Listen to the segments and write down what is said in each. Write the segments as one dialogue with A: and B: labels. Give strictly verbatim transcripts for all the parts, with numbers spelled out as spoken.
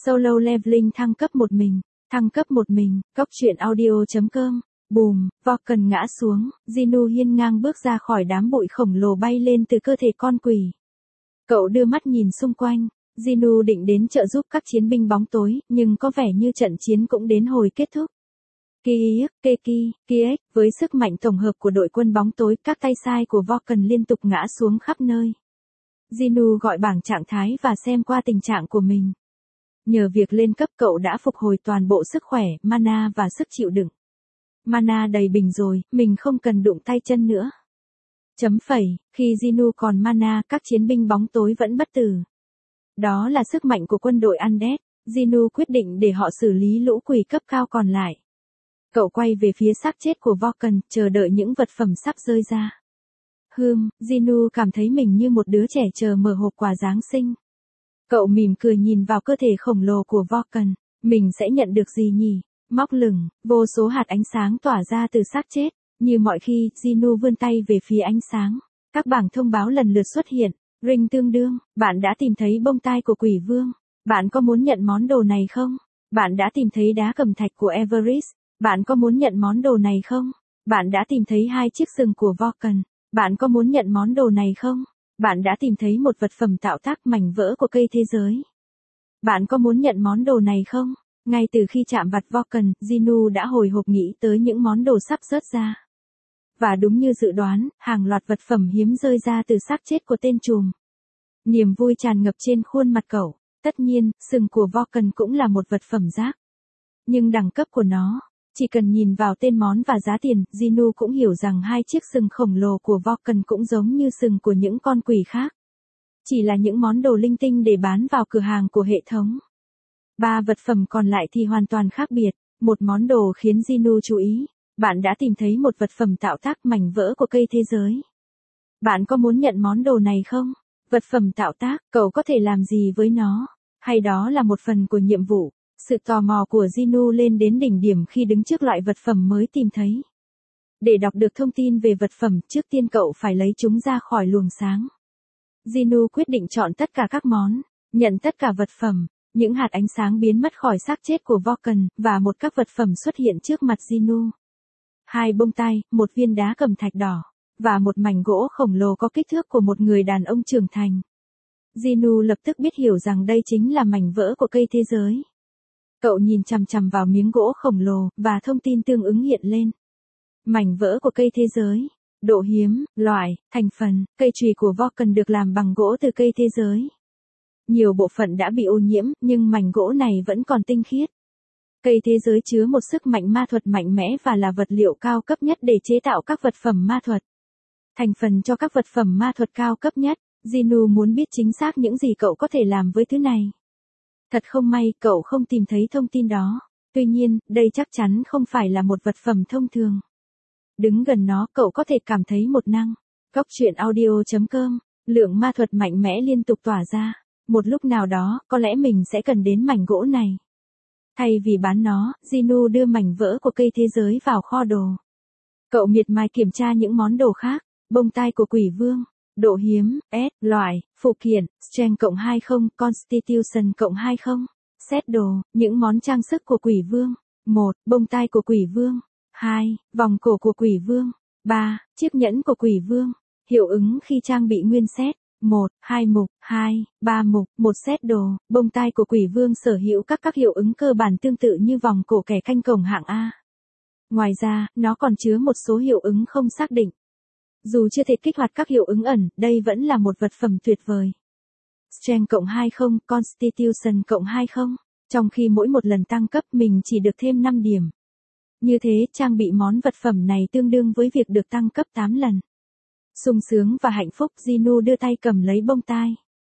A: Solo Leveling thăng cấp một mình, thăng cấp một mình, Cốc truyện audio chấm com. Bùm, Vulcan ngã xuống, Ginu hiên ngang bước ra khỏi đám bụi khổng lồ bay lên từ cơ thể con quỷ. Cậu đưa mắt nhìn xung quanh, Ginu định đến trợ giúp các chiến binh bóng tối, nhưng có vẻ như trận chiến cũng đến hồi kết thúc. Kiek, Keki, Kiek, với sức mạnh tổng hợp của đội quân bóng tối, các tay sai của Vulcan liên tục ngã xuống khắp nơi. Ginu gọi bảng trạng thái và xem qua tình trạng của mình. Nhờ việc lên cấp cậu đã phục hồi toàn bộ sức khỏe, mana và sức chịu đựng. Mana đầy bình rồi, mình không cần đụng tay chân nữa. Chấm phẩy, khi Ginu còn mana, các chiến binh bóng tối vẫn bất tử. Đó là sức mạnh của quân đội Undead. Ginu quyết định để họ xử lý lũ quỷ cấp cao còn lại. Cậu quay về phía xác chết của Vulcan, chờ đợi những vật phẩm sắp rơi ra. Hừm, Ginu cảm thấy mình như một đứa trẻ chờ mở hộp quà Giáng sinh. Cậu mỉm cười nhìn vào cơ thể khổng lồ của Vulcan, mình sẽ nhận được gì nhỉ? Móc lửng, vô số hạt ánh sáng tỏa ra từ xác chết, như mọi khi, Ginu vươn tay về phía ánh sáng. Các bảng thông báo lần lượt xuất hiện, ring tương đương, bạn đã tìm thấy bông tai của quỷ vương, bạn có muốn nhận món đồ này không? Bạn đã tìm thấy đá cẩm thạch của Everest, bạn có muốn nhận món đồ này không? Bạn đã tìm thấy hai chiếc sừng của Vulcan, bạn có muốn nhận món đồ này không? Bạn đã tìm thấy một vật phẩm tạo tác mảnh vỡ của cây thế giới. Bạn có muốn nhận món đồ này không? Ngay từ khi chạm vặt Vulcan, Ginu đã hồi hộp nghĩ tới những món đồ sắp rớt ra. Và đúng như dự đoán, hàng loạt vật phẩm hiếm rơi ra từ xác chết của tên trùm. Niềm vui tràn ngập trên khuôn mặt cậu. Tất nhiên, sừng của Vulcan cũng là một vật phẩm rác. Nhưng đẳng cấp của nó, chỉ cần nhìn vào tên món và giá tiền, Ginu cũng hiểu rằng hai chiếc sừng khổng lồ của Vulcan cũng giống như sừng của những con quỷ khác. Chỉ là những món đồ linh tinh để bán vào cửa hàng của hệ thống. Ba vật phẩm còn lại thì hoàn toàn khác biệt. Một món đồ khiến Ginu chú ý. Bạn đã tìm thấy một vật phẩm tạo tác mảnh vỡ của cây thế giới. Bạn có muốn nhận món đồ này không? Vật phẩm tạo tác, cậu có thể làm gì với nó? Hay đó là một phần của nhiệm vụ? Sự tò mò của Ginu lên đến đỉnh điểm khi đứng trước loại vật phẩm mới tìm thấy. Để đọc được thông tin về vật phẩm, trước tiên cậu phải lấy chúng ra khỏi luồng sáng. Ginu quyết định chọn tất cả các món, nhận tất cả vật phẩm. Những hạt ánh sáng biến mất khỏi xác chết của Vulcan, và một các vật phẩm xuất hiện trước mặt Ginu. Hai bông tai, một viên đá cẩm thạch đỏ, và một mảnh gỗ khổng lồ có kích thước của một người đàn ông trưởng thành. Ginu lập tức biết hiểu rằng đây chính là mảnh vỡ của cây thế giới. Cậu nhìn chằm chằm vào miếng gỗ khổng lồ, và thông tin tương ứng hiện lên. Mảnh vỡ của cây thế giới. Độ hiếm, loại, thành phần, cây chùy của Vulcan được làm bằng gỗ từ cây thế giới. Nhiều bộ phận đã bị ô nhiễm, nhưng mảnh gỗ này vẫn còn tinh khiết. Cây thế giới chứa một sức mạnh ma thuật mạnh mẽ và là vật liệu cao cấp nhất để chế tạo các vật phẩm ma thuật. Thành phần cho các vật phẩm ma thuật cao cấp nhất, Ginu muốn biết chính xác những gì cậu có thể làm với thứ này. Thật không may, cậu không tìm thấy thông tin đó. Tuy nhiên, đây chắc chắn không phải là một vật phẩm thông thường. Đứng gần nó, cậu có thể cảm thấy một năng. Cốc truyện audio chấm com, lượng ma thuật mạnh mẽ liên tục tỏa ra. Một lúc nào đó, có lẽ mình sẽ cần đến mảnh gỗ này. Thay vì bán nó, Ginu đưa mảnh vỡ của cây thế giới vào kho đồ. Cậu miệt mài kiểm tra những món đồ khác. Bông tai của quỷ vương. Độ hiếm, S, loại, phụ kiện, Strength cộng hai mươi, Constitution cộng hai mươi. Set đồ, những món trang sức của quỷ vương. một. Bông tai của quỷ vương. hai. Vòng cổ của quỷ vương. ba. Chiếc nhẫn của quỷ vương. Hiệu ứng khi trang bị nguyên set. một, hai mục, hai, ba mục, một set đồ, bông tai của quỷ vương sở hữu các các hiệu ứng cơ bản tương tự như vòng cổ kẻ canh cổng hạng A. Ngoài ra, nó còn chứa một số hiệu ứng không xác định. Dù chưa thể kích hoạt các hiệu ứng ẩn, đây vẫn là một vật phẩm tuyệt vời. Strength cộng hai mươi, Constitution cộng hai mươi. Trong khi mỗi một lần tăng cấp mình chỉ được thêm năm điểm. Như thế, trang bị món vật phẩm này tương đương với việc được tăng cấp tám lần. Sung sướng và hạnh phúc, Ginu đưa tay cầm lấy bông tai.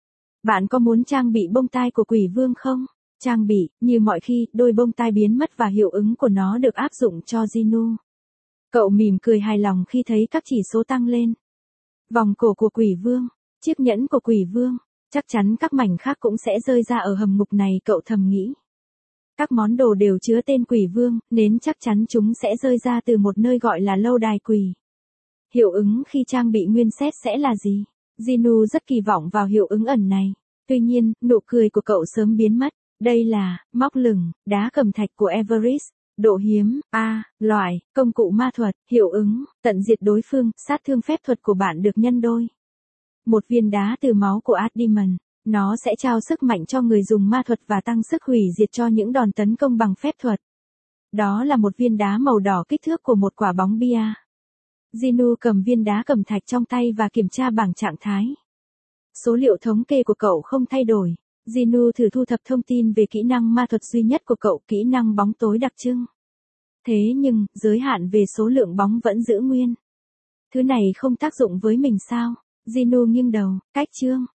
A: Bạn có muốn trang bị bông tai của quỷ vương không? Trang bị, như mọi khi, đôi bông tai biến mất và hiệu ứng của nó được áp dụng cho Ginu. Cậu mỉm cười hài lòng khi thấy các chỉ số tăng lên. Vòng cổ của quỷ vương, chiếc nhẫn của quỷ vương, chắc chắn các mảnh khác cũng sẽ rơi ra ở hầm ngục này, cậu thầm nghĩ. Các món đồ đều chứa tên quỷ vương, nên chắc chắn chúng sẽ rơi ra từ một nơi gọi là lâu đài quỷ. Hiệu ứng khi trang bị nguyên set sẽ là gì? Ginu rất kỳ vọng vào hiệu ứng ẩn này. Tuy nhiên, nụ cười của cậu sớm biến mất. Đây là, móc lửng, đá cẩm thạch của Everest. Độ hiếm, A, loại, công cụ ma thuật, hiệu ứng, tận diệt đối phương, sát thương phép thuật của bạn được nhân đôi. Một viên đá từ máu của Archimon. Nó sẽ trao sức mạnh cho người dùng ma thuật và tăng sức hủy diệt cho những đòn tấn công bằng phép thuật. Đó là một viên đá màu đỏ kích thước của một quả bóng bia. Ginu cầm viên đá cẩm thạch trong tay và kiểm tra bảng trạng thái. Số liệu thống kê của cậu không thay đổi. Ginu thử thu thập thông tin về kỹ năng ma thuật duy nhất của cậu, kỹ năng bóng tối đặc trưng. Thế nhưng, giới hạn về số lượng bóng vẫn giữ nguyên. Thứ này không tác dụng với mình sao? Ginu nghiêng đầu, cách chương.